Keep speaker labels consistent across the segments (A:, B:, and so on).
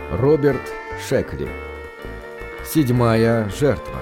A: Роберт Шекли. Седьмая жертва.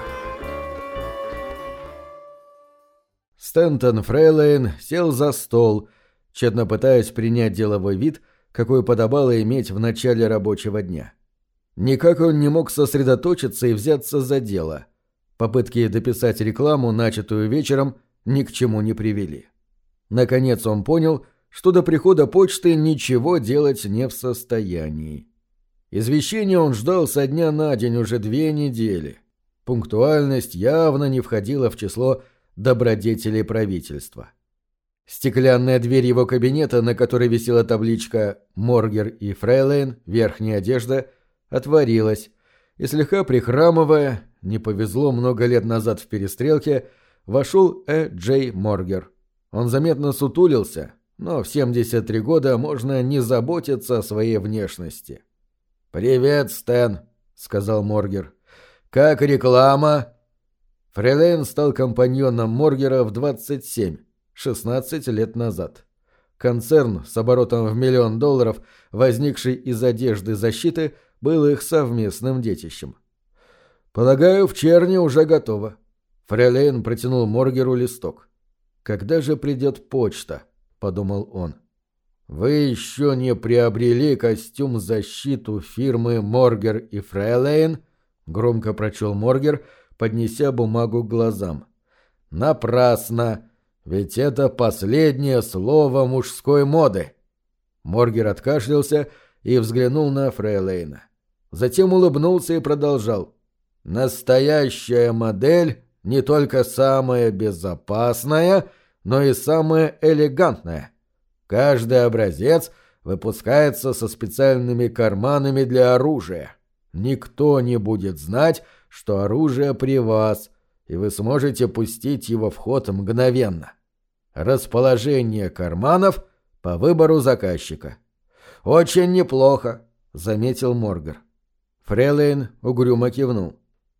A: Стэнтон Фрейлейн сел за стол, тщетно пытаясь принять деловой вид, какой подобало иметь в начале рабочего дня. Никак он не мог сосредоточиться и взяться за дело. Попытки дописать рекламу, начатую вечером, ни к чему не привели. Наконец он понял, что до прихода почты ничего делать не в состоянии. Извещения он ждал со дня на день уже 2 недели. Пунктуальность явно не входила в число добродетелей правительства. Стеклянная дверь его кабинета, на которой висела табличка «Моргер и Фрейлейн. Верхняя одежда», отворилась, и слегка прихрамывая, не повезло много лет назад в перестрелке, вошел Джей Моргер. Он заметно сутулился, но в 73 года можно не заботиться о своей внешности. «Привет, Стэн», — сказал Моргер. «Как реклама?» Фрейлейн стал компаньоном Моргера в 27, 16 лет назад. Концерн с оборотом в $1 миллион, возникший из одежды защиты, был их совместным детищем. «Полагаю, в Черне уже готово». Фрейлейн протянул Моргеру листок. «Когда же придет почта?» — подумал он. «Вы еще не приобрели костюм-защиту фирмы Моргер и Фрейлейн?» — громко прочел Моргер, поднеся бумагу к глазам. «Напрасно! Ведь это последнее слово мужской моды!» Моргер откашлялся и взглянул на Фрейлейна. Затем улыбнулся и продолжал. «Настоящая модель не только самая безопасная, но и самая элегантная. Каждый образец выпускается со специальными карманами для оружия. Никто не будет знать, что оружие при вас, и вы сможете пустить его в ход мгновенно. Расположение карманов по выбору заказчика». «Очень неплохо», — заметил Моргер. Фрейлейн угрюмо кивнул.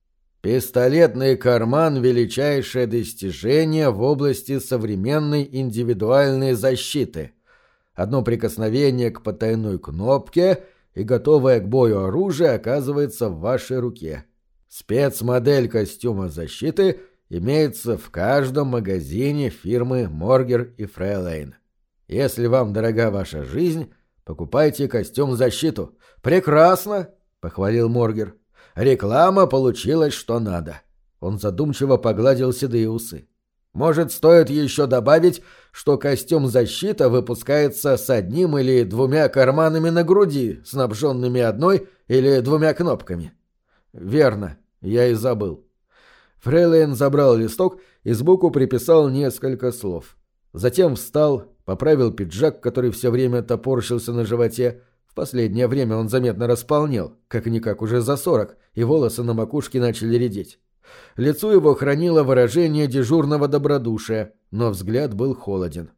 A: «Пистолетный карман — величайшее достижение в области современной индивидуальной защиты. Одно прикосновение к потайной кнопке, и готовое к бою оружие оказывается в вашей руке. Спецмодель костюма защиты имеется в каждом магазине фирмы Моргер и Фрейлейн. Если вам дорога ваша жизнь, покупайте костюм-защиту». «Прекрасно!» — похвалил Моргер. «Реклама получилась что надо». Он задумчиво погладил седые усы. «Может, стоит еще добавить, что костюм-защита выпускается с 1 или 2 карманами на груди, снабженными 1 или 2 кнопками?» «Верно, я и забыл». Фрейлейн забрал листок и сбоку приписал несколько слов. Затем встал, поправил пиджак, который все время топорщился на животе. В последнее время он заметно располнел, как-никак уже за 40, и волосы на макушке начали редеть. Лицо его хранило выражение дежурного добродушия, но взгляд был холоден.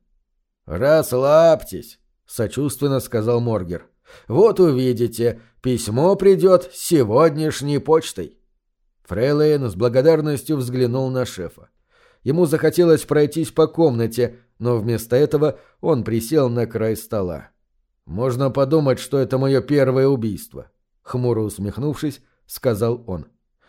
A: «Расслабьтесь», — сочувственно сказал Моргер. «Вот увидите, письмо придет сегодняшней почтой». Фрейлейн с благодарностью взглянул на шефа. Ему захотелось пройтись по комнате, но вместо этого он присел на край стола. «Можно подумать, что это мое первое убийство», — хмуро усмехнувшись, сказал он.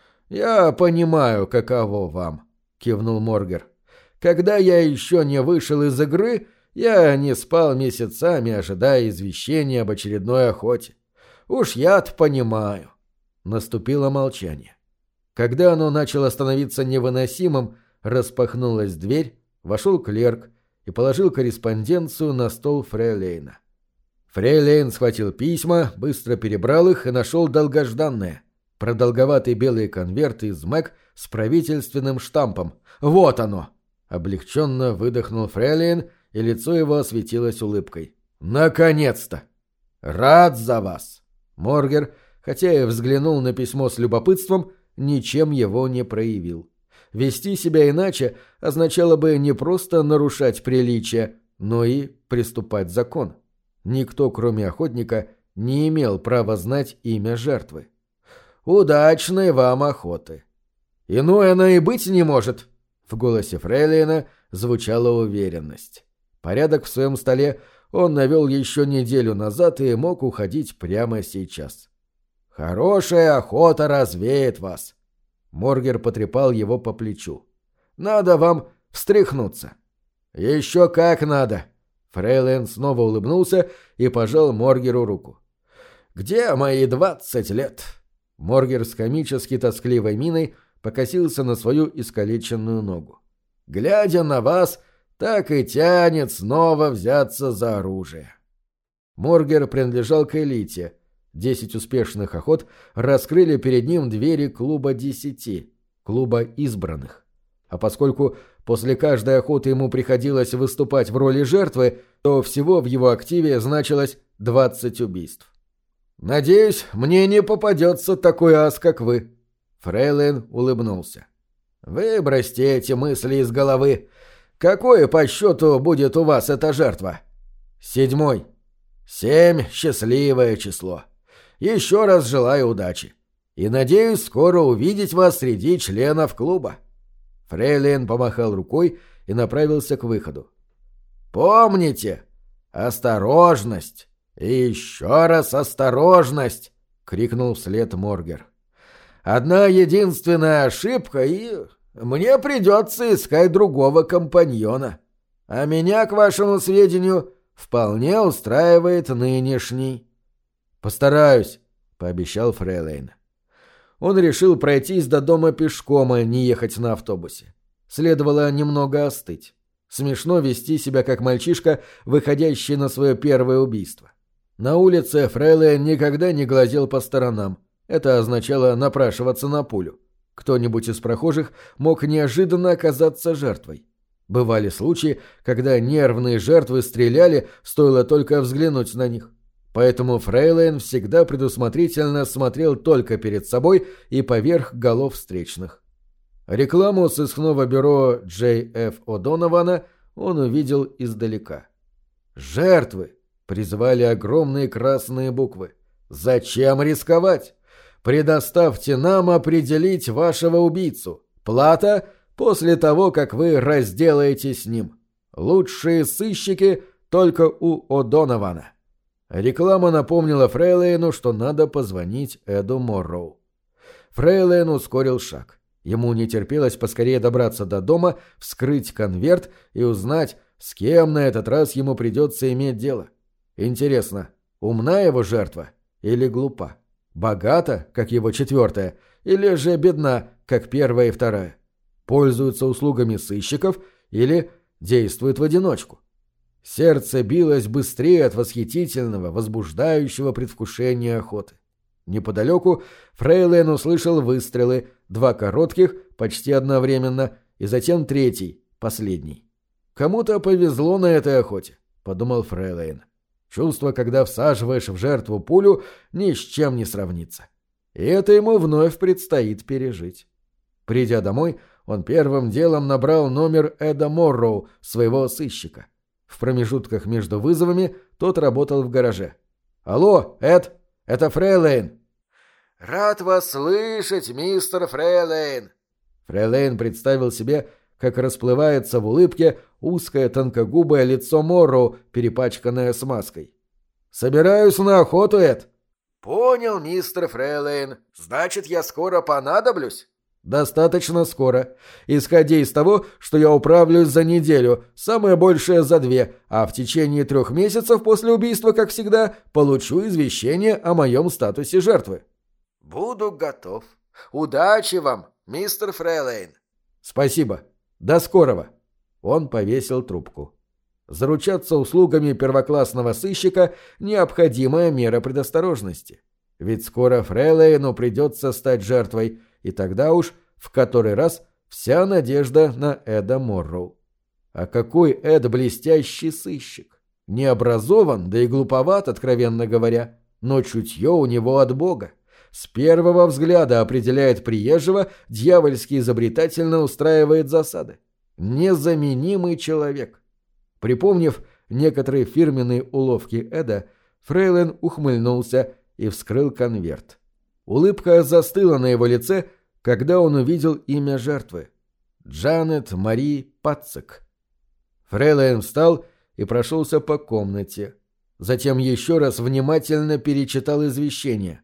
A: «Я понимаю, каково вам», — кивнул Моргер. «Когда я еще не вышел из игры, я не спал месяцами, ожидая извещения об очередной охоте. Уж я-то понимаю». Наступило молчание. Когда оно начало становиться невыносимым, распахнулась дверь, вошел клерк и положил корреспонденцию на стол Фрейлейна. Фрейлейн схватил письма, быстро перебрал их и нашел долгожданное. Продолговатый белый конверт из МЭК с правительственным штампом. «Вот оно!» Облегченно выдохнул Фрейлейн, и лицо его осветилось улыбкой. «Наконец-то! Рад за вас!» Моргер, хотя и взглянул на письмо с любопытством, ничем его не проявил. Вести себя иначе означало бы не просто нарушать приличия, но и приступать закон. Никто, кроме охотника, не имел права знать имя жертвы. «Удачной вам охоты!» «Иной она и быть не может!» В голосе Фрейлейна звучала уверенность. Порядок в своем столе он навел еще неделю назад и мог уходить прямо сейчас. Хорошая охота развеет вас. Моргер потрепал его по плечу. Надо вам встряхнуться. Еще как надо. Фрейлейн снова улыбнулся и пожал Моргеру руку. Где мои 20 лет? Моргер с комически тоскливой миной покосился на свою искалеченную ногу. Глядя на вас, так и тянет снова взяться за оружие. Моргер принадлежал к элите. 10 успешных охот раскрыли перед ним двери клуба 10, клуба избранных. А поскольку после каждой охоты ему приходилось выступать в роли жертвы, то всего в его активе значилось 20 убийств. «Надеюсь, мне не попадется такой ас, как вы». Фрейлейн улыбнулся. «Выбросьте эти мысли из головы. Какое по счету будет у вас эта жертва?» 7. 7 — счастливое число. Еще раз желаю удачи. И надеюсь скоро увидеть вас среди членов клуба». Фрейлейн помахал рукой и направился к выходу. «Помните, осторожность! И еще раз осторожность!» — крикнул вслед Моргер. «Одна единственная ошибка, и мне придется искать другого компаньона. А меня, к вашему сведению, вполне устраивает нынешний». «Постараюсь», — пообещал Фрейлейн. Он решил пройтись до дома пешком, а не ехать на автобусе. Следовало немного остыть. Смешно вести себя как мальчишка, выходящий на свое первое убийство. На улице Фрейлейн никогда не глазел по сторонам. Это означало напрашиваться на пулю. Кто-нибудь из прохожих мог неожиданно оказаться жертвой. Бывали случаи, когда нервные жертвы стреляли, стоило только взглянуть на них. Поэтому Фрейлейн всегда предусмотрительно смотрел только перед собой и поверх голов встречных. Рекламу сыскного бюро Джей Ф. О'Донована он увидел издалека. «Жертвы!» — призвали огромные красные буквы. «Зачем рисковать? Предоставьте нам определить вашего убийцу. Плата после того, как вы разделаетесь с ним. Лучшие сыщики только у О'Донована». Реклама напомнила Фрейлейну, что надо позвонить Эду Морроу. Фрейлейн ускорил шаг. Ему не терпелось поскорее добраться до дома, вскрыть конверт и узнать, с кем на этот раз ему придется иметь дело. Интересно, умна его жертва или глупа? Богата, как его 4-я, или же бедна, как 1-я и 2-я? Пользуется услугами сыщиков или действует в одиночку? Сердце билось быстрее от восхитительного, возбуждающего предвкушения охоты. Неподалеку Фрейлейн услышал выстрелы, 2 коротких, почти одновременно, и затем 3-й, последний. «Кому-то повезло на этой охоте», — подумал Фрейлейн. Чувство, когда всаживаешь в жертву пулю, ни с чем не сравнится. И это ему вновь предстоит пережить. Придя домой, он первым делом набрал номер Эда Морроу, своего сыщика. В промежутках между вызовами тот работал в гараже. «Алло, Эд, это Фрейлейн». «Рад вас слышать, мистер Фрейлейн». Фрейлейн представил себе, как расплывается в улыбке узкое тонкогубое лицо Морроу, перепачканное смазкой. «Собираюсь на охоту, Эд». «Понял, мистер Фрейлейн. Значит, я скоро понадоблюсь?» «Достаточно скоро. Исходя из того, что я управлюсь за неделю, самое большее за 2, а в течение 3 месяцев после убийства, как всегда, получу извещение о моем статусе жертвы». «Буду готов. Удачи вам, мистер Фрейлейн». «Спасибо. До скорого». Он повесил трубку. Заручаться услугами первоклассного сыщика – необходимая мера предосторожности. Ведь скоро Фрейлейну придется стать жертвой, и тогда уж в который раз вся надежда на Эда Морроу. А какой Эд блестящий сыщик! Не образован, да и глуповат, откровенно говоря, но чутье у него от Бога. С первого взгляда определяет приезжего, дьявольски изобретательно устраивает засады. Незаменимый человек. Припомнив некоторые фирменные уловки Эда, Фрейлейн ухмыльнулся и вскрыл конверт. Улыбка застыла на его лице, когда он увидел имя жертвы. Джанет Мари Пацик. Фрейлейн встал и прошелся по комнате. Затем еще раз внимательно перечитал извещение.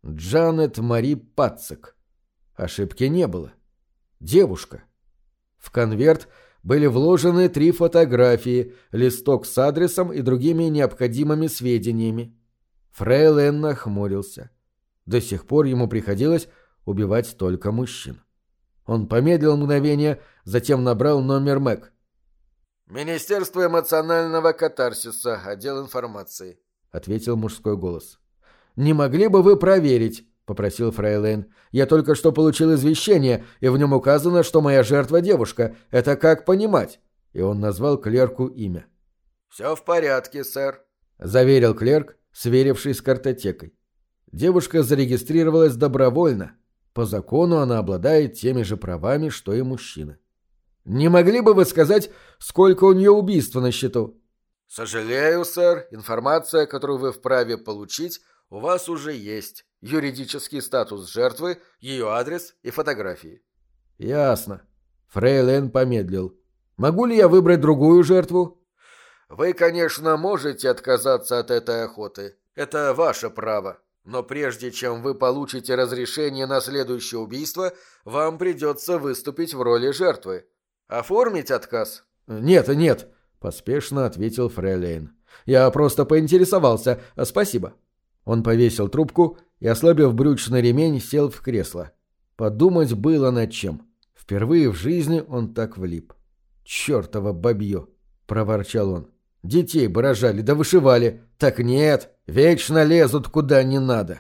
A: Джанет Мари Пацик. Ошибки не было. Девушка. В конверт были вложены 3 фотографии, листок с адресом и другими необходимыми сведениями. Фрейлейн нахмурился. До сих пор ему приходилось убивать только мужчин. Он помедлил мгновение, затем набрал номер МЭК. «Министерство эмоционального катарсиса, отдел информации», — ответил мужской голос. «Не могли бы вы проверить?» — попросил Фрейлейн. «Я только что получил извещение, и в нем указано, что моя жертва девушка. Это как понимать?» И он назвал клерку имя. «Все в порядке, сэр», — заверил клерк, сверившись с картотекой. Девушка зарегистрировалась добровольно. По закону она обладает теми же правами, что и мужчина. «Не могли бы вы сказать, сколько у нее убийств на счету?» «Сожалею, сэр, информация, которую вы вправе получить, у вас уже есть. Юридический статус жертвы, ее адрес и фотографии». «Ясно». Фрейлейн помедлил. «Могу ли я выбрать другую жертву?» «Вы, конечно, можете отказаться от этой охоты. Это ваше право. Но прежде чем вы получите разрешение на следующее убийство, вам придется выступить в роли жертвы. Оформить отказ?» «Нет», — поспешно ответил Фрейлейн. «Я просто поинтересовался. Спасибо». Он повесил трубку и, ослабив брючный ремень, сел в кресло. Подумать было над чем. Впервые в жизни он так влип. «Чёртово бабье!» — проворчал он. «Детей бы рожали да вышивали. Так нет, вечно лезут куда не надо».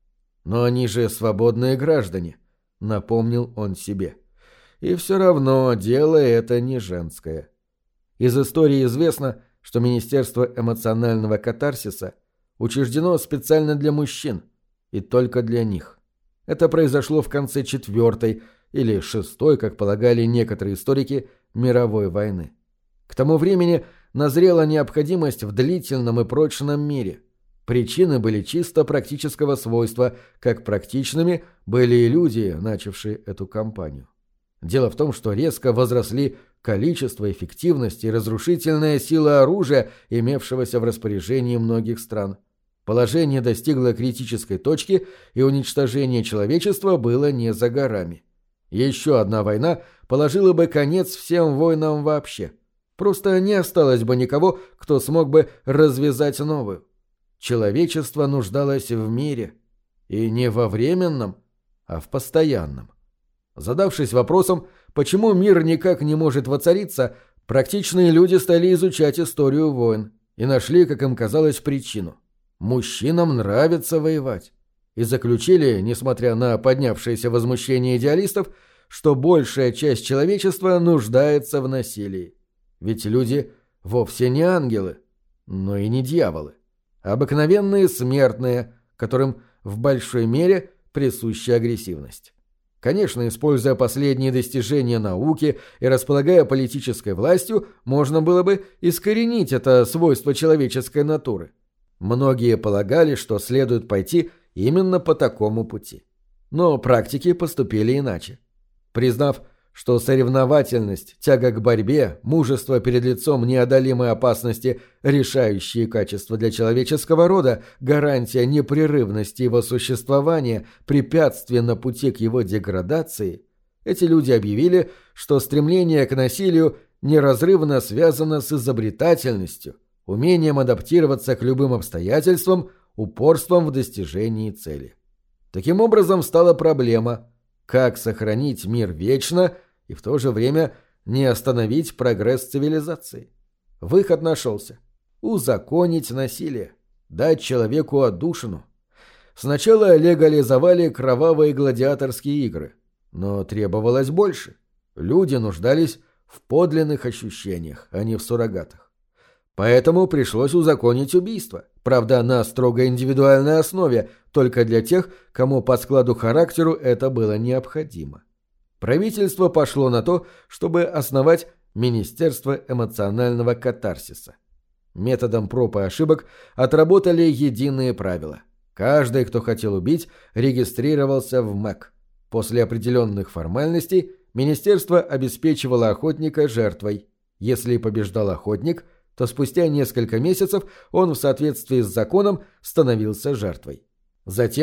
A: «Но они же свободные граждане», — напомнил он себе. И все равно дело это не женское. Из истории известно, что Министерство эмоционального катарсиса учреждено специально для мужчин, и только для них. Это произошло в конце 4-й или 6-й, как полагали некоторые историки, мировой войны. К тому времени назрела необходимость в длительном и прочном мире. Причины были чисто практического свойства, как практичными были и люди, начавшие эту кампанию. Дело в том, что резко возросли количество, эффективность и разрушительная сила оружия, имевшегося в распоряжении многих стран. Положение достигло критической точки, и уничтожение человечества было не за горами. Еще одна война положила бы конец всем войнам вообще. Просто не осталось бы никого, кто смог бы развязать новую. Человечество нуждалось в мире. И не во временном, а в постоянном. Задавшись вопросом, почему мир никак не может воцариться, практичные люди стали изучать историю войн и нашли, как им казалось, причину. Мужчинам нравится воевать. И заключили, несмотря на поднявшееся возмущение идеалистов, что большая часть человечества нуждается в насилии. Ведь люди вовсе не ангелы, но и не дьяволы. Обыкновенные смертные, которым в большой мере присуща агрессивность. Конечно, используя последние достижения науки и располагая политической властью, можно было бы искоренить это свойство человеческой натуры. Многие полагали, что следует пойти именно по такому пути. Но практики поступили иначе. Признав, что соревновательность, тяга к борьбе, мужество перед лицом неодолимой опасности – решающие качества для человеческого рода, гарантия непрерывности его существования, препятствие на пути к его деградации, эти люди объявили, что стремление к насилию неразрывно связано с изобретательностью, умением адаптироваться к любым обстоятельствам, упорством в достижении цели. Таким образом стала проблема – как сохранить мир вечно и в то же время не остановить прогресс цивилизации? Выход нашелся. Узаконить насилие. Дать человеку отдушину. Сначала легализовали кровавые гладиаторские игры. Но требовалось больше. Люди нуждались в подлинных ощущениях, а не в суррогатах. Поэтому пришлось узаконить убийство. Правда, на строго индивидуальной основе, только для тех, кому по складу характеру это было необходимо. Правительство пошло на то, чтобы основать Министерство эмоционального катарсиса. Методом проб и ошибок отработали единые правила. Каждый, кто хотел убить, регистрировался в МЭК. После определенных формальностей министерство обеспечивало охотника жертвой. Если побеждал охотник, то спустя несколько месяцев он в соответствии с законом становился жертвой. Затем, в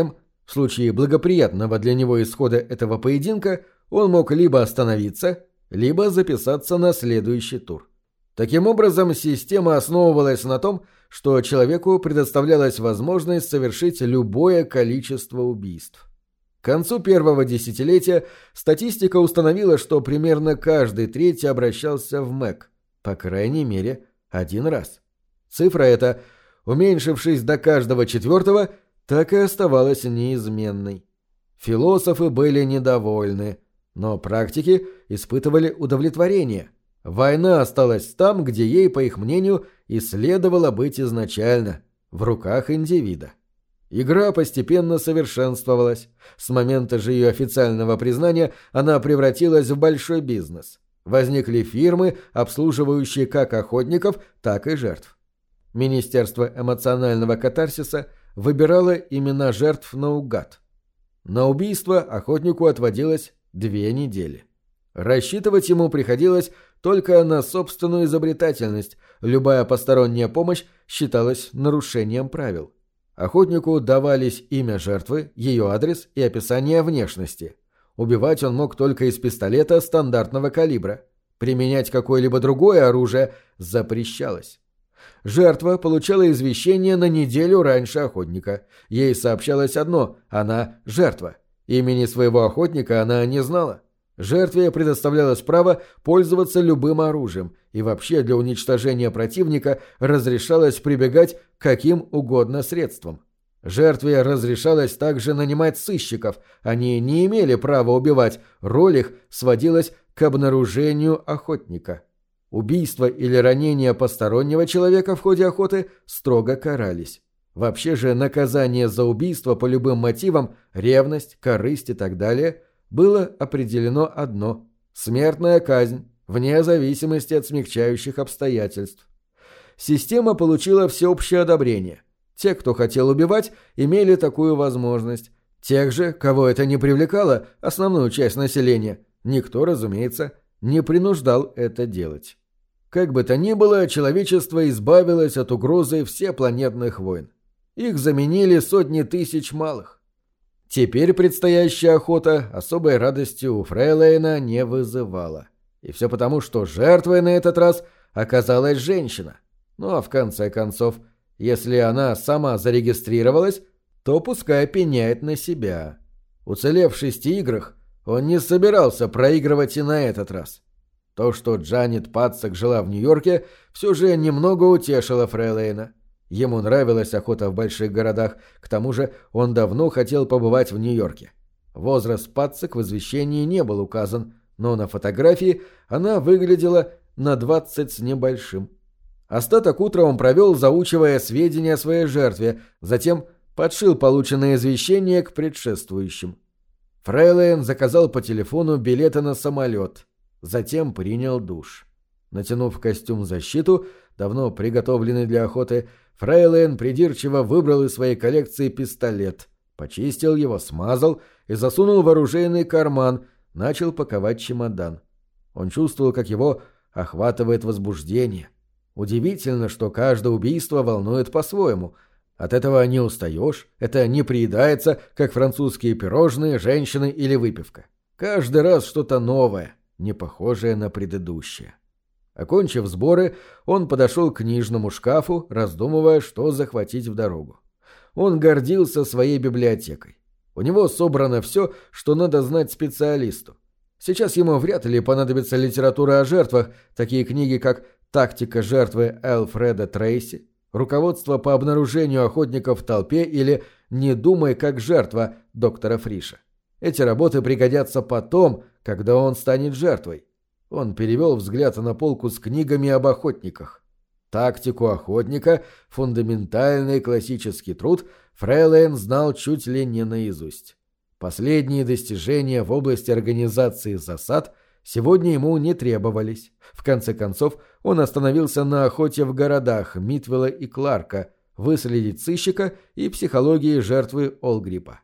A: В случае благоприятного для него исхода этого поединка он мог либо остановиться, либо записаться на следующий тур. Таким образом, система основывалась на том, что человеку предоставлялась возможность совершить любое количество убийств. К концу первого десятилетия статистика установила, что примерно каждый третий обращался в МЭК, по крайней мере, один раз. Цифра эта, уменьшившись до каждого четвертого, так и оставалась неизменной. Философы были недовольны, но практики испытывали удовлетворение. Война осталась там, где ей, по их мнению, и следовало быть изначально, в руках индивида. Игра постепенно совершенствовалась. С момента же ее официального признания она превратилась в большой бизнес. Возникли фирмы, обслуживающие как охотников, так и жертв. Министерство эмоционального катарсиса выбирало имена жертв наугад. На убийство охотнику отводилось 2 недели. Рассчитывать ему приходилось только на собственную изобретательность, любая посторонняя помощь считалась нарушением правил. Охотнику давались имя жертвы, ее адрес и описание внешности. Убивать он мог только из пистолета стандартного калибра. Применять какое-либо другое оружие запрещалось. Жертва получала извещение на неделю раньше охотника. Ей сообщалось одно – она жертва. Имени своего охотника она не знала. Жертве предоставлялось право пользоваться любым оружием, и вообще для уничтожения противника разрешалось прибегать к каким угодно средствам. Жертве разрешалось также нанимать сыщиков, они не имели права убивать, роль их сводилась к обнаружению охотника. Убийство или ранение постороннего человека в ходе охоты строго карались. Вообще же наказание за убийство по любым мотивам, ревность, корысть и так далее, было определено одно – смертная казнь, вне зависимости от смягчающих обстоятельств. Система получила всеобщее одобрение. Те, кто хотел убивать, имели такую возможность. Тех же, кого это не привлекало, основную часть населения, никто, разумеется, не принуждал это делать. Как бы то ни было, человечество избавилось от угрозы всепланетных войн. Их заменили сотни тысяч малых. Теперь предстоящая охота особой радости у Фрейлейна не вызывала. И все потому, что жертвой на этот раз оказалась женщина. Ну а в конце концов, если она сама зарегистрировалась, то пускай пеняет на себя. Уцелев в 6 играх, он не собирался проигрывать и на этот раз. То, что Джанет Патсак жила в Нью-Йорке, все же немного утешило Фрейлейна. Ему нравилась охота в больших городах, к тому же он давно хотел побывать в Нью-Йорке. Возраст Патсак в извещении не был указан, но на фотографии она выглядела на 20 с небольшим. Остаток утра он провел, заучивая сведения о своей жертве, затем подшил полученное извещение к предшествующим. Фрейлейн заказал по телефону билеты на самолет, затем принял душ. Натянув костюм-защиту, давно приготовленный для охоты, Фрейлейн придирчиво выбрал из своей коллекции пистолет, почистил его, смазал и засунул в оружейный карман, начал паковать чемодан. Он чувствовал, как его охватывает возбуждение. Удивительно, что каждое убийство волнует по-своему. От этого не устаешь, это не приедается, как французские пирожные, женщины или выпивка. Каждый раз что-то новое, не похожее на предыдущее. Окончив сборы, он подошел к книжному шкафу, раздумывая, что захватить в дорогу. Он гордился своей библиотекой. У него собрано все, что надо знать специалисту. Сейчас ему вряд ли понадобится литература о жертвах, такие книги, как «Тактика жертвы» Элфреда Трейси, «Руководство по обнаружению охотников в толпе» или «Не думай как жертва» доктора Фриша. Эти работы пригодятся потом, когда он станет жертвой. Он перевел взгляд на полку с книгами об охотниках. Тактику охотника, фундаментальный классический труд, Фрейлейн знал чуть ли не наизусть. Последние достижения в области организации засад сегодня ему не требовались. В конце концов, он остановился на охоте в городах Митвелла и Кларка, выследить сыщика и психологии жертвы Олгрипа.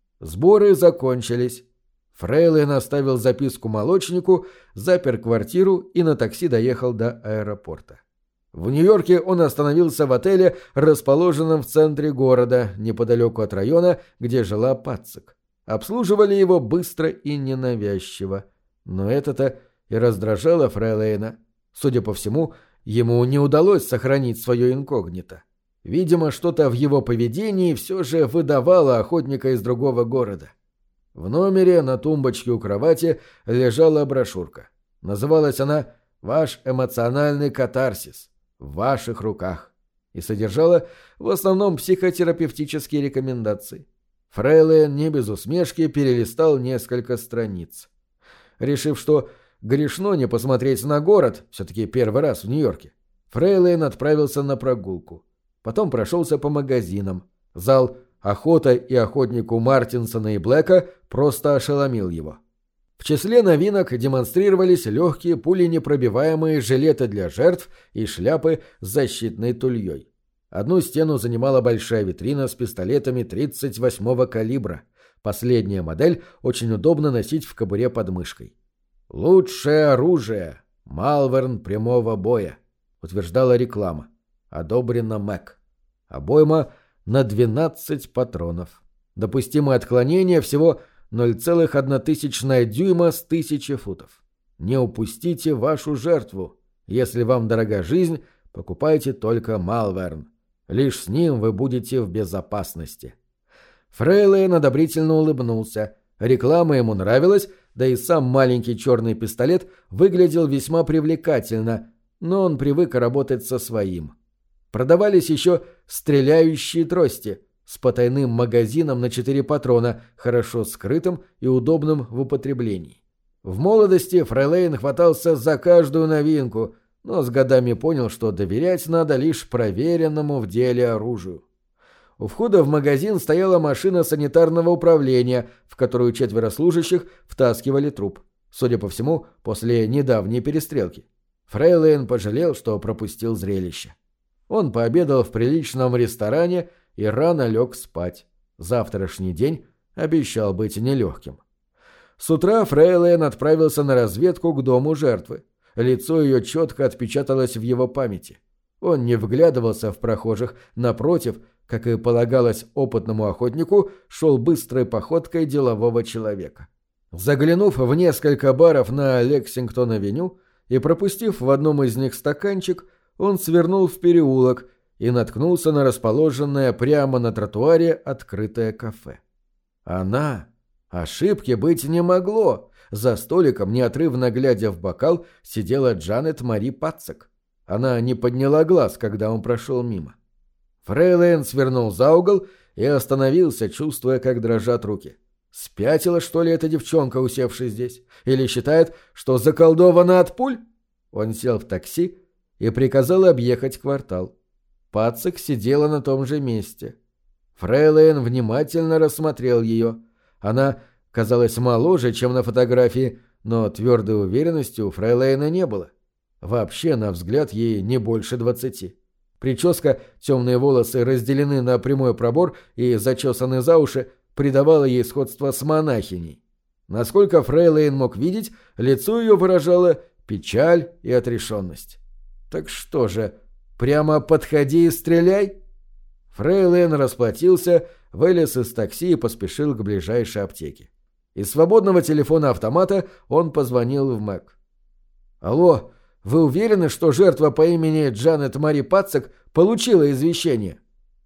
A: Сборы закончились. Фрейлейн оставил записку молочнику, запер квартиру и на такси доехал до аэропорта. В Нью-Йорке он остановился в отеле, расположенном в центре города, неподалеку от района, где жила Пацик. Обслуживали его быстро и ненавязчиво. Но это-то и раздражало Фрейлейна. Судя по всему, ему не удалось сохранить свое инкогнито. Видимо, что-то в его поведении все же выдавало охотника из другого города. В номере на тумбочке у кровати лежала брошюрка. Называлась она «Ваш эмоциональный катарсис. В ваших руках» и содержала в основном психотерапевтические рекомендации. Фрейлейн не без усмешки перелистал несколько страниц. Решив, что грешно не посмотреть на город, все-таки первый раз в Нью-Йорке, Фрейлейн отправился на прогулку. Потом прошелся по магазинам. Зал «Охота» и «Охотнику» Мартинсона и Блэка просто ошеломил его. В числе новинок демонстрировались легкие пуленепробиваемые жилеты для жертв и шляпы с защитной тульей. Одну стену занимала большая витрина с пистолетами 38-го калибра. Последняя модель очень удобно носить в кобуре под мышкой. «Лучшее оружие. Малверн прямого боя», — утверждала реклама. Одобрено Мэг. Обойма на 12 патронов. Допустимое отклонение всего 0,1 дюйма с 1000 футов. Не упустите вашу жертву. Если вам дорога жизнь, покупайте только Малверн. Лишь с ним вы будете в безопасности. Фрейлейн одобрительно улыбнулся. Реклама ему нравилась, да и сам маленький черный пистолет выглядел весьма привлекательно, но он привык работать со своим. Продавались еще стреляющие трости с потайным магазином на 4 патрона, хорошо скрытым и удобным в употреблении. В молодости Фрейлейн хватался за каждую новинку, но с годами понял, что доверять надо лишь проверенному в деле оружию. У входа в магазин стояла машина санитарного управления, в которую 4 служащих втаскивали труп. Судя по всему, после недавней перестрелки. Фрейлейн пожалел, что пропустил зрелище. Он пообедал в приличном ресторане и рано лег спать. Завтрашний день обещал быть нелегким. С утра Фрейлейн отправился на разведку к дому жертвы. Лицо ее четко отпечаталось в его памяти. Он не вглядывался в прохожих, напротив, как и полагалось опытному охотнику, шел быстрой походкой делового человека. Заглянув в несколько баров на Лексингтон-авеню и пропустив в одном из них стаканчик, он свернул в переулок и наткнулся на расположенное прямо на тротуаре открытое кафе. Ошибки быть не могло. За столиком, неотрывно глядя в бокал, сидела Джанет Мари Пацик. Она не подняла глаз, когда он прошел мимо. Фрейлейн свернул за угол и остановился, чувствуя, как дрожат руки. Спятила, что ли, эта девчонка, усевшая здесь? Или считает, что заколдована от пуль? Он сел в такси и приказал объехать квартал. Пацик сидела на том же месте. Фрейлейн внимательно рассмотрел ее. Она казалась моложе, чем на фотографии, но твердой уверенности у Фрейлейна не было. Вообще, на взгляд, ей не больше 20. Прическа, темные волосы разделены на прямой пробор и зачесаны за уши, придавала ей сходство с монахиней. Насколько Фрейлейн мог видеть, лицо ее выражало печаль и отрешенность. Так что же, прямо подходи и стреляй? Фрейлейн расплатился, вылез из такси и поспешил к ближайшей аптеке. Из свободного телефона-автомата он позвонил в Мэг. «Алло, вы уверены, что жертва по имени Джанет Мари Пацик получила извещение?»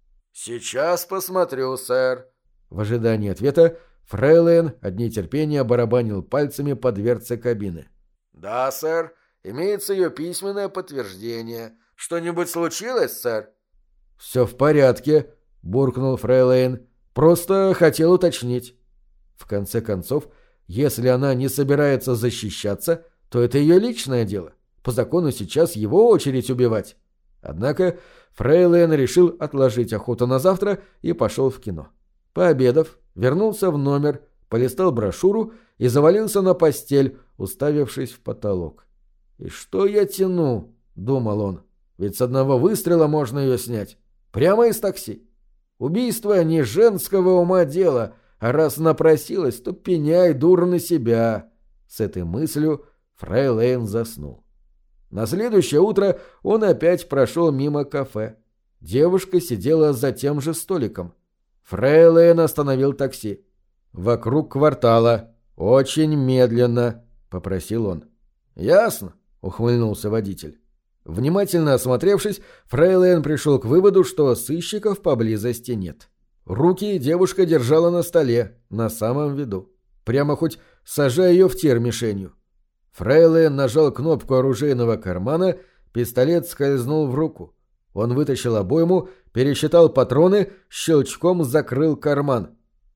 A: «Сейчас посмотрю, сэр». В ожидании ответа Фрейлейн от нетерпения барабанил пальцами по дверце кабины. «Да, сэр. Имеется ее письменное подтверждение. Что-нибудь случилось, сэр?» «Все в порядке», — буркнул Фрейлейн. «Просто хотел уточнить». В конце концов, если она не собирается защищаться, то это ее личное дело. По закону сейчас его очередь убивать. Однако Фрейлейн решил отложить охоту на завтра и пошел в кино. Пообедав, вернулся в номер, полистал брошюру и завалился на постель, уставившись в потолок. «И что я тяну?» — думал он. «Ведь с одного выстрела можно ее снять. Прямо из такси. Убийство не женского ума дело, а раз напросилась, то пеняй, дура, на себя». С этой мыслью Фрейлейн заснул. На следующее утро он опять прошел мимо кафе. Девушка сидела за тем же столиком. Фрейлейн остановил такси. «Вокруг квартала. Очень медленно», — попросил он. «Ясно», — ухмыльнулся водитель. Внимательно осмотревшись, Фрейлейн пришел к выводу, что сыщиков поблизости нет. Руки девушка держала на столе, на самом виду. Прямо хоть сажай ее в тир мишенью. Фрейлейн нажал кнопку оружейного кармана, пистолет скользнул в руку. Он вытащил обойму, пересчитал патроны, щелчком закрыл карман.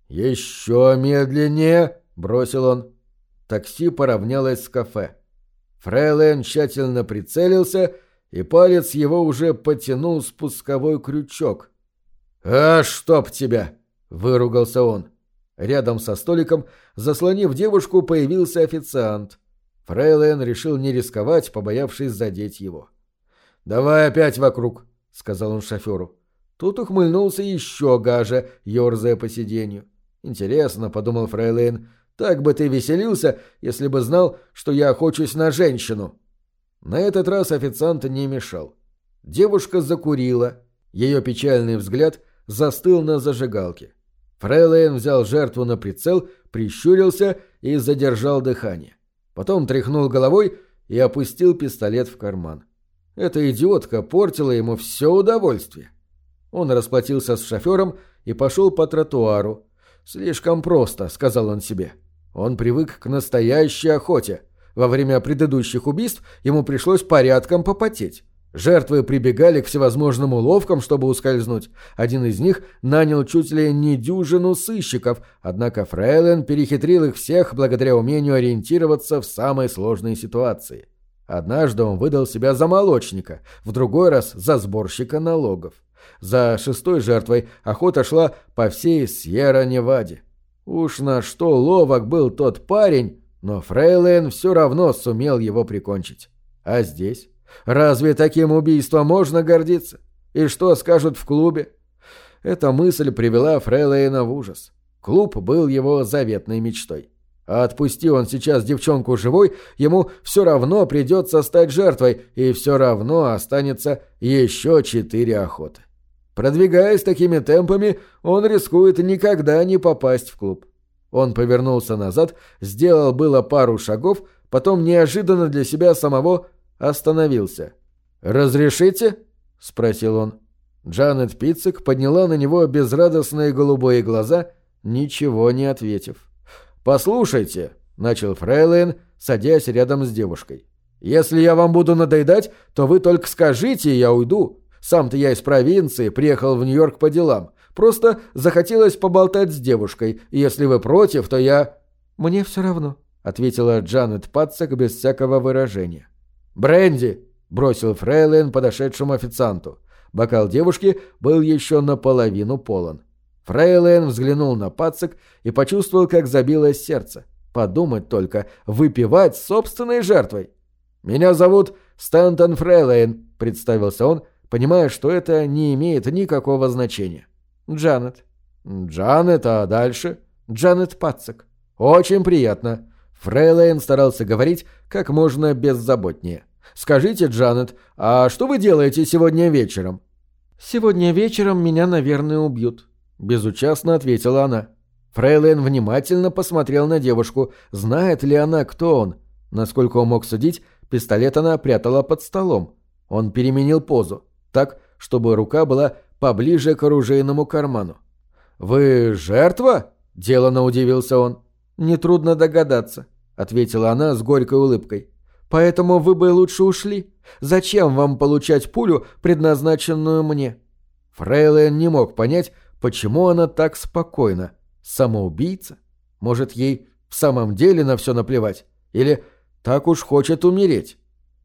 A: «Еще медленнее!» — бросил он. Такси поравнялось с кафе. Фрейлейн тщательно прицелился, и палец его уже потянул спусковой крючок. «А, чтоб тебя!» — выругался он. Рядом со столиком, заслонив девушку, появился официант. Фрейлейн решил не рисковать, побоявшись задеть его. «Давай опять вокруг», — сказал он шоферу. Тут ухмыльнулся еще гаже, ерзая по сиденью. «Интересно», — подумал Фрейлейн, — «так бы ты веселился, если бы знал, что я охочусь на женщину». На этот раз официант не мешал. Девушка закурила. Ее печальный взгляд застыл на зажигалке. Фрейлейн взял жертву на прицел, прищурился и задержал дыхание. Потом тряхнул головой и опустил пистолет в карман. Эта идиотка портила ему все удовольствие. Он расплатился с шофером и пошел по тротуару. «Слишком просто», — сказал он себе. Он привык к настоящей охоте. Во время предыдущих убийств ему пришлось порядком попотеть. Жертвы прибегали к всевозможным уловкам, чтобы ускользнуть. Один из них нанял чуть ли не дюжину сыщиков, однако Фрейлейн перехитрил их всех благодаря умению ориентироваться в самой сложной ситуации. Однажды он выдал себя за молочника, в другой раз за сборщика налогов. За шестой жертвой охота шла по всей Сьерра-Неваде. Уж на что ловок был тот парень, но Фрейлейн все равно сумел его прикончить. А здесь? Разве таким убийством можно гордиться? И что скажут в клубе? Эта мысль привела Фрейлейна в ужас. Клуб был его заветной мечтой. А отпусти он сейчас девчонку живой, ему все равно придется стать жертвой, и все равно останется еще 4 охоты. Продвигаясь такими темпами, он рискует никогда не попасть в клуб. Он повернулся назад, сделал было пару шагов, потом неожиданно для себя самого остановился. «Разрешите?» — спросил он. Джанет Питцик подняла на него безрадостные голубые глаза, ничего не ответив. «Послушайте», — начал Фрейлейн, садясь рядом с девушкой. «Если я вам буду надоедать, то вы только скажите, и я уйду. Сам-то я из провинции, приехал в Нью-Йорк по делам. Просто захотелось поболтать с девушкой, и если вы против, то я...» «Мне все равно», — ответила Джанет Питцик без всякого выражения. «Бренди!» — бросил Фрейлейн подошедшему официанту. Бокал девушки был еще наполовину полон. Фрейлейн взглянул на Питцик и почувствовал, как забилось сердце. Подумать только, выпивать с собственной жертвой. «Меня зовут Стэнтон Фрейлейн», — представился он, понимая, что это не имеет никакого значения. «Джанет». «Джанет, а дальше?» «Джанет Питцик». «Очень приятно». Фрейлейн старался говорить как можно беззаботнее. «Скажите, Джанет, а что вы делаете сегодня вечером?» «Сегодня вечером меня, наверное, убьют», — безучастно ответила она. Фрейлейн внимательно посмотрел на девушку, знает ли она, кто он. Насколько он мог судить, пистолет она прятала под столом. Он переменил позу, так, чтобы рука была поближе к оружейному карману. «Вы жертва?» — деланно удивился он. «Нетрудно догадаться», — ответила она с горькой улыбкой. «Поэтому вы бы лучше ушли. Зачем вам получать пулю, предназначенную мне?» Фрейлейн не мог понять, почему она так спокойна. Самоубийца? Может, ей в самом деле на все наплевать? Или так уж хочет умереть?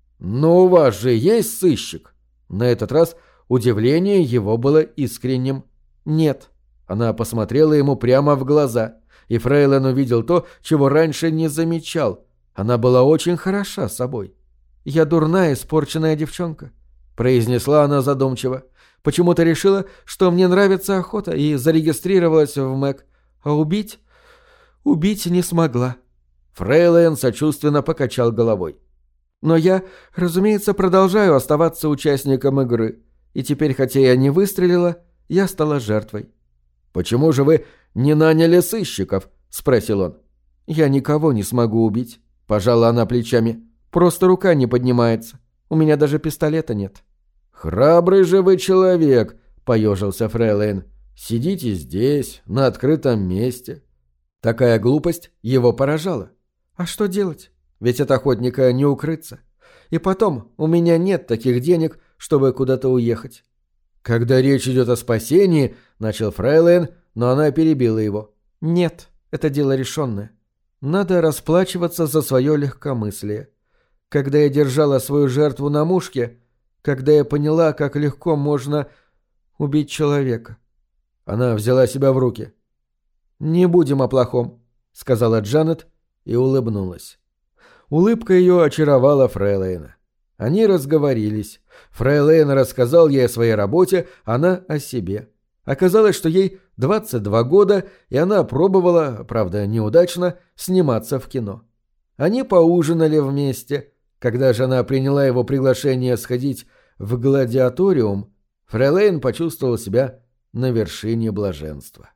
A: «Но у вас же есть сыщик?» На этот раз удивление его было искренним. «Нет». Она посмотрела ему прямо в глаза, и Фрейлейн увидел то, чего раньше не замечал. Она была очень хороша собой. «Я дурная, испорченная девчонка», — произнесла она задумчиво. «Почему-то решила, что мне нравится охота, и зарегистрировалась в МЭК. А убить? Убить не смогла». Фрейлейн сочувственно покачал головой. Но я, разумеется, продолжаю оставаться участником игры. И теперь, хотя я не выстрелила, я стала жертвой». «Почему же вы не наняли сыщиков?» — спросил он. «Я никого не смогу убить», — пожала она плечами. «Просто рука не поднимается. У меня даже пистолета нет». «Храбрый же вы человек», — поежился Фрейлейн. «Сидите здесь, на открытом месте». Такая глупость его поражала. «А что делать? Ведь от охотника не укрыться. И потом, у меня нет таких денег, чтобы куда-то уехать». «Когда речь идет о спасении», — начал Фрейлейн, но она перебила его. «Нет, это дело решенное. Надо расплачиваться за свое легкомыслие. Когда я держала свою жертву на мушке, когда я поняла, как легко можно убить человека». Она взяла себя в руки. «Не будем о плохом», — сказала Джанет и улыбнулась. Улыбка ее очаровала Фрейлейна. Они разговорились. Фрейлейн рассказал ей о своей работе, она о себе. Оказалось, что ей 22 года, и она пробовала, правда неудачно, сниматься в кино. Они поужинали вместе. Когда же она приняла его приглашение сходить в гладиаториум, Фрейлейн почувствовал себя на вершине блаженства.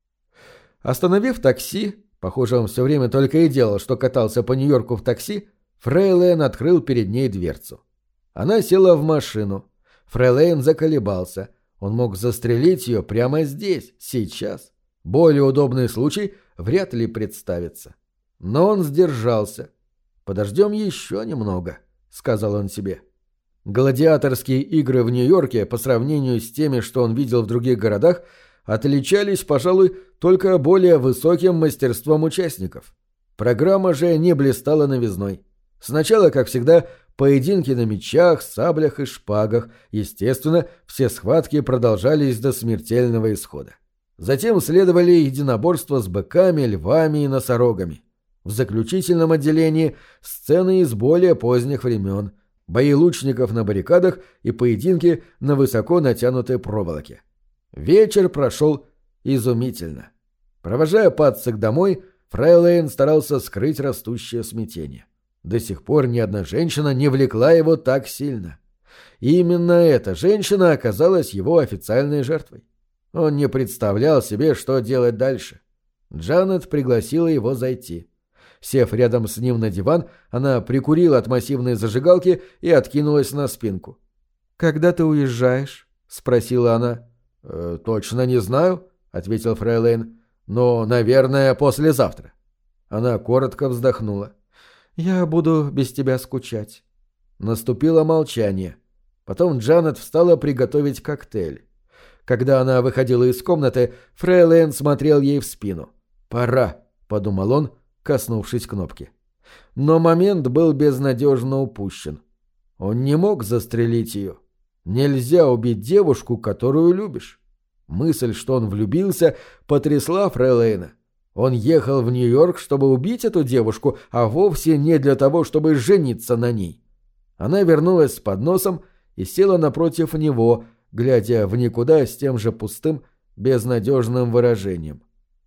A: Остановив такси, похоже, он все время только и делал, что катался по Нью-Йорку в такси, Фрейлейн открыл перед ней дверцу. Она села в машину. Фрейлейн заколебался. Он мог застрелить ее прямо здесь, сейчас. Более удобный случай вряд ли представится. Но он сдержался. «Подождем еще немного», — сказал он себе. Гладиаторские игры в Нью-Йорке по сравнению с теми, что он видел в других городах, отличались, пожалуй, только более высоким мастерством участников. Программа же не блистала новизной. Сначала, как всегда, поединки на мечах, саблях и шпагах. Естественно, все схватки продолжались до смертельного исхода. Затем следовали единоборства с быками, львами и носорогами. В заключительном отделении сцены из более поздних времен, бои лучников на баррикадах и поединки на высоко натянутой проволоке. Вечер прошел изумительно. Провожая Патсек домой, Фрейлейн старался скрыть растущее смятение. До сих пор ни одна женщина не влекла его так сильно. И именно эта женщина оказалась его официальной жертвой. Он не представлял себе, что делать дальше. Джанет пригласила его зайти. Сев рядом с ним на диван, она прикурила от массивной зажигалки и откинулась на спинку. «Когда ты уезжаешь?» — спросила она. «Точно не знаю», — ответил Фрейлейн. «Но, наверное, послезавтра». Она коротко вздохнула. «Я буду без тебя скучать». Наступило молчание. Потом Джанет встала приготовить коктейль. Когда она выходила из комнаты, Фрейлейн смотрел ей в спину. «Пора», — подумал он, коснувшись кнопки. Но момент был безнадежно упущен. Он не мог застрелить ее. Нельзя убить девушку, которую любишь. Мысль, что он влюбился, потрясла Фрейлейна. Он ехал в Нью-Йорк, чтобы убить эту девушку, а вовсе не для того, чтобы жениться на ней. Она вернулась с подносом и села напротив него, глядя в никуда с тем же пустым, безнадежным выражением.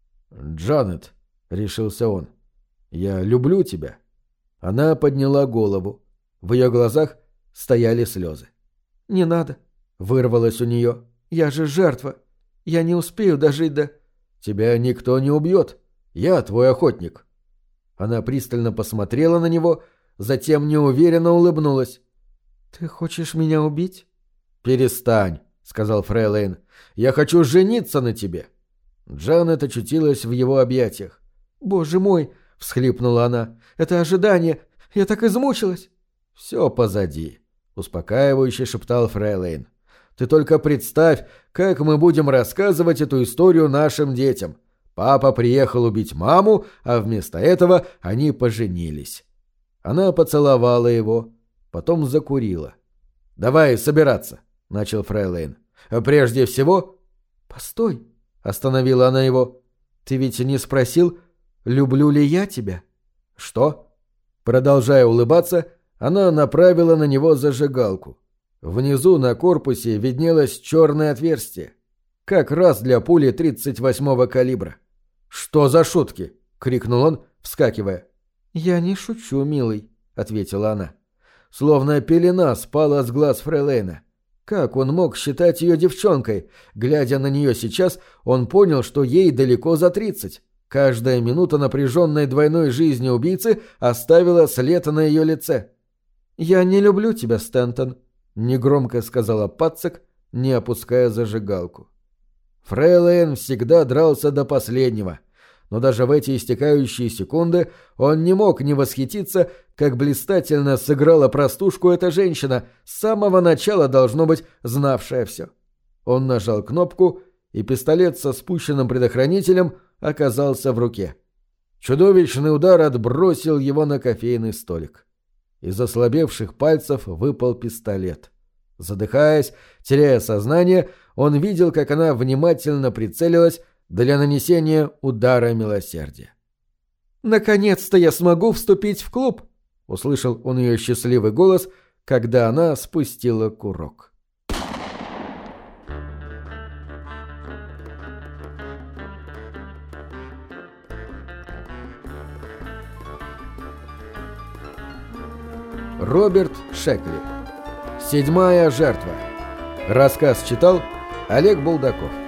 A: «Джанет», — решился он, — «я люблю тебя». Она подняла голову. В ее глазах стояли слезы. «Не надо», — вырвалось у нее. «Я же жертва. Я не успею дожить до...» «Тебя никто не убьет. Я твой охотник». Она пристально посмотрела на него, затем неуверенно улыбнулась. «Ты хочешь меня убить?» «Перестань», — сказал Фрейлейн. «Я хочу жениться на тебе». Джанет очутилась в его объятиях. «Боже мой!» — всхлипнула она. «Это ожидание! Я так измучилась!» «Все позади», — успокаивающе шептал Фрейлейн. «Ты только представь, как мы будем рассказывать эту историю нашим детям. Папа приехал убить маму, а вместо этого они поженились». Она поцеловала его, потом закурила. «Давай собираться», — начал Фрейлейн. «Прежде всего...» «Постой», — остановила она его. «Ты ведь не спросил, люблю ли я тебя?» «Что?» Продолжая улыбаться, она направила на него зажигалку. Внизу на корпусе виднелось черное отверстие. Как раз для пули 38-го калибра. «Что за шутки?» — крикнул он, вскакивая. «Я не шучу, милый», — ответила она. словно пелена спала с глаз Фрейлейна. Как он мог считать ее девчонкой? Глядя на нее сейчас, он понял, что ей далеко за 30. Каждая минута напряженной двойной жизни убийцы оставила след на ее лице. «Я не люблю тебя, Стэнтон», — негромко сказала Патцик, не опуская зажигалку. Фрейлейн всегда дрался до последнего, но даже в эти истекающие секунды он не мог не восхититься, как блистательно сыграла простушку эта женщина, с самого начала, должно быть, знавшая все. Он нажал кнопку, и пистолет со спущенным предохранителем оказался в руке. Чудовищный удар отбросил его на кофейный столик. Из ослабевших пальцев выпал пистолет. Задыхаясь, теряя сознание, он видел, как она внимательно прицелилась для нанесения удара милосердия. «Наконец-то я смогу вступить в клуб!» — услышал он ее счастливый голос, когда она спустила курок. Роберт Шекли. «Седьмая жертва». Рассказ читал Олег Булдаков.